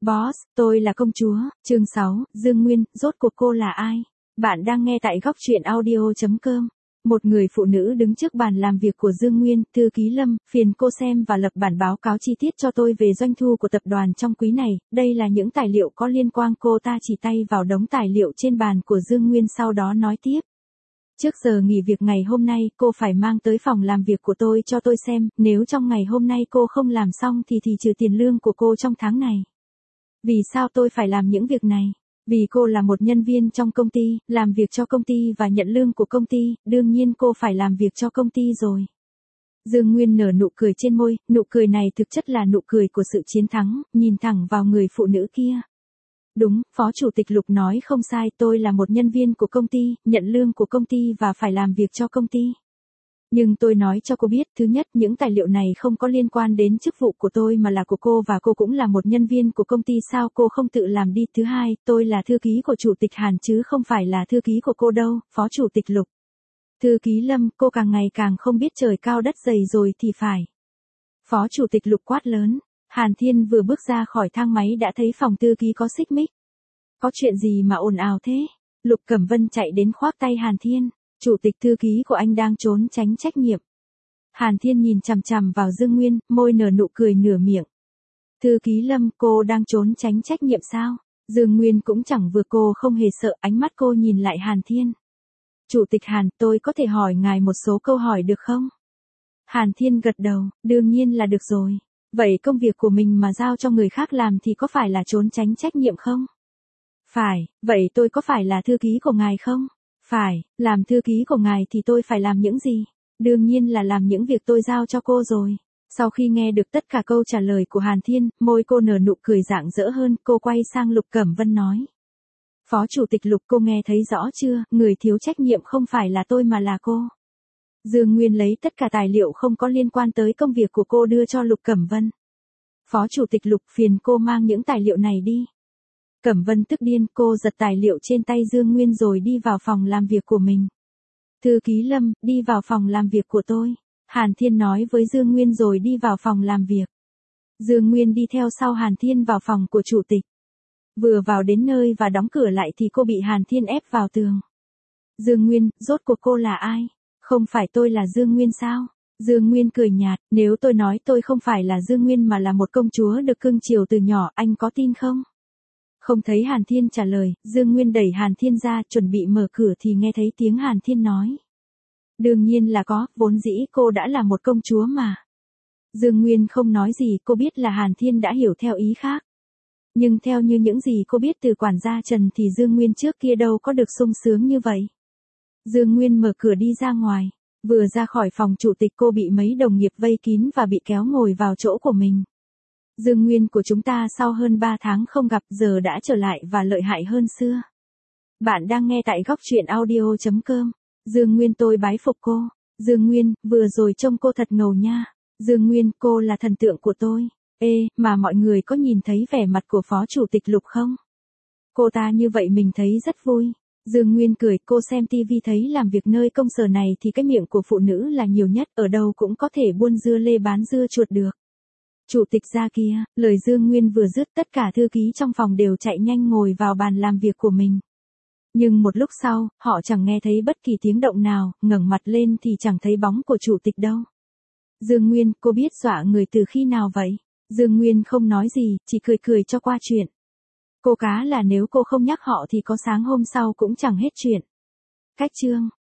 Boss, tôi là công chúa, chương 6, Dương Nguyên, rốt cuộc cô là ai? Bạn đang nghe tại góc truyện audio.com. Một người phụ nữ đứng trước bàn làm việc của Dương Nguyên, thư ký Lâm, phiền cô xem và lập bản báo cáo chi tiết cho tôi về doanh thu của tập đoàn trong quý này, đây là những tài liệu có liên quan. Cô ta chỉ tay vào đống tài liệu trên bàn của Dương Nguyên sau đó nói tiếp. Trước giờ nghỉ việc ngày hôm nay, cô phải mang tới phòng làm việc của tôi cho tôi xem, nếu trong ngày hôm nay cô không làm xong thì trừ tiền lương của cô trong tháng này. Vì sao tôi phải làm những việc này? Vì cô là một nhân viên trong công ty, làm việc cho công ty và nhận lương của công ty, đương nhiên cô phải làm việc cho công ty rồi. Dương Nguyên nở nụ cười trên môi, nụ cười này thực chất là nụ cười của sự chiến thắng, nhìn thẳng vào người phụ nữ kia. Đúng, Phó Chủ tịch Lục nói không sai, tôi là một nhân viên của công ty, nhận lương của công ty và phải làm việc cho công ty. Nhưng tôi nói cho cô biết, thứ nhất, những tài liệu này không có liên quan đến chức vụ của tôi mà là của cô và cô cũng là một nhân viên của công ty, sao cô không tự làm đi. Thứ hai, tôi là thư ký của Chủ tịch Hàn chứ không phải là thư ký của cô đâu, Phó Chủ tịch Lục. Thư ký Lâm, cô càng ngày càng không biết trời cao đất dày rồi thì phải. Phó Chủ tịch Lục quát lớn. Hàn Thiên vừa bước ra khỏi thang máy đã thấy phòng thư ký có xích mích. Có chuyện gì mà ồn ào thế? Lục Cẩm Vân chạy đến khoác tay Hàn Thiên. Chủ tịch thư ký của anh đang trốn tránh trách nhiệm. Hàn Thiên nhìn chằm chằm vào Dương Nguyên, môi nở nụ cười nửa miệng. Thư ký Lâm, cô đang trốn tránh trách nhiệm sao? Dương Nguyên cũng chẳng vừa, cô không hề sợ, ánh mắt cô nhìn lại Hàn Thiên. Chủ tịch Hàn, tôi có thể hỏi ngài một số câu hỏi được không? Hàn Thiên gật đầu, đương nhiên là được rồi. Vậy công việc của mình mà giao cho người khác làm thì có phải là trốn tránh trách nhiệm không? Phải, vậy tôi có phải là thư ký của ngài không? Phải, làm thư ký của ngài thì tôi phải làm những gì? Đương nhiên là làm những việc tôi giao cho cô rồi. Sau khi nghe được tất cả câu trả lời của Hàn Thiên, môi cô nở nụ cười rạng rỡ hơn, cô quay sang Lục Cẩm Vân nói. Phó Chủ tịch Lục, cô nghe thấy rõ chưa, người thiếu trách nhiệm không phải là tôi mà là cô. Dương Nguyên lấy tất cả tài liệu không có liên quan tới công việc của cô đưa cho Lục Cẩm Vân. Phó Chủ tịch Lục, phiền cô mang những tài liệu này đi. Cẩm Vân tức điên, cô giật tài liệu trên tay Dương Nguyên rồi đi vào phòng làm việc của mình. Thư ký Lâm, đi vào phòng làm việc của tôi. Hàn Thiên nói với Dương Nguyên rồi đi vào phòng làm việc. Dương Nguyên đi theo sau Hàn Thiên vào phòng của Chủ tịch. Vừa vào đến nơi và đóng cửa lại thì cô bị Hàn Thiên ép vào tường. Dương Nguyên, rốt cuộc cô là ai? Không phải tôi là Dương Nguyên sao? Dương Nguyên cười nhạt, nếu tôi nói tôi không phải là Dương Nguyên mà là một công chúa được cưng chiều từ nhỏ, anh có tin không? Không thấy Hàn Thiên trả lời, Dương Nguyên đẩy Hàn Thiên ra, chuẩn bị mở cửa thì nghe thấy tiếng Hàn Thiên nói. Đương nhiên là có, vốn dĩ cô đã là một công chúa mà. Dương Nguyên không nói gì, cô biết là Hàn Thiên đã hiểu theo ý khác. Nhưng theo như những gì cô biết từ quản gia Trần thì Dương Nguyên trước kia đâu có được sung sướng như vậy. Dương Nguyên mở cửa đi ra ngoài. Vừa ra khỏi phòng Chủ tịch cô bị mấy đồng nghiệp vây kín và bị kéo ngồi vào chỗ của mình. Dương Nguyên của chúng ta sau hơn 3 tháng không gặp giờ đã trở lại và lợi hại hơn xưa. Bạn đang nghe tại góc truyện audio.com. Dương Nguyên, tôi bái phục cô. Dương Nguyên, vừa rồi trông cô thật ngầu nha. Dương Nguyên, cô là thần tượng của tôi. Mà mọi người có nhìn thấy vẻ mặt của Phó Chủ tịch Lục không? Cô ta như vậy mình thấy rất vui. Dương Nguyên cười, cô xem TV thấy làm việc nơi công sở này thì cái miệng của phụ nữ là nhiều nhất, ở đâu cũng có thể buôn dưa lê bán dưa chuột được. Chủ tịch ra kia, lời Dương Nguyên vừa dứt tất cả thư ký trong phòng đều chạy nhanh ngồi vào bàn làm việc của mình. Nhưng một lúc sau, họ chẳng nghe thấy bất kỳ tiếng động nào, ngẩng mặt lên thì chẳng thấy bóng của Chủ tịch đâu. Dương Nguyên, cô biết dọa người từ khi nào vậy? Dương Nguyên không nói gì, chỉ cười cười cho qua chuyện. Cô cá là nếu cô không nhắc họ thì có sáng hôm sau cũng chẳng hết chuyện. Cách chương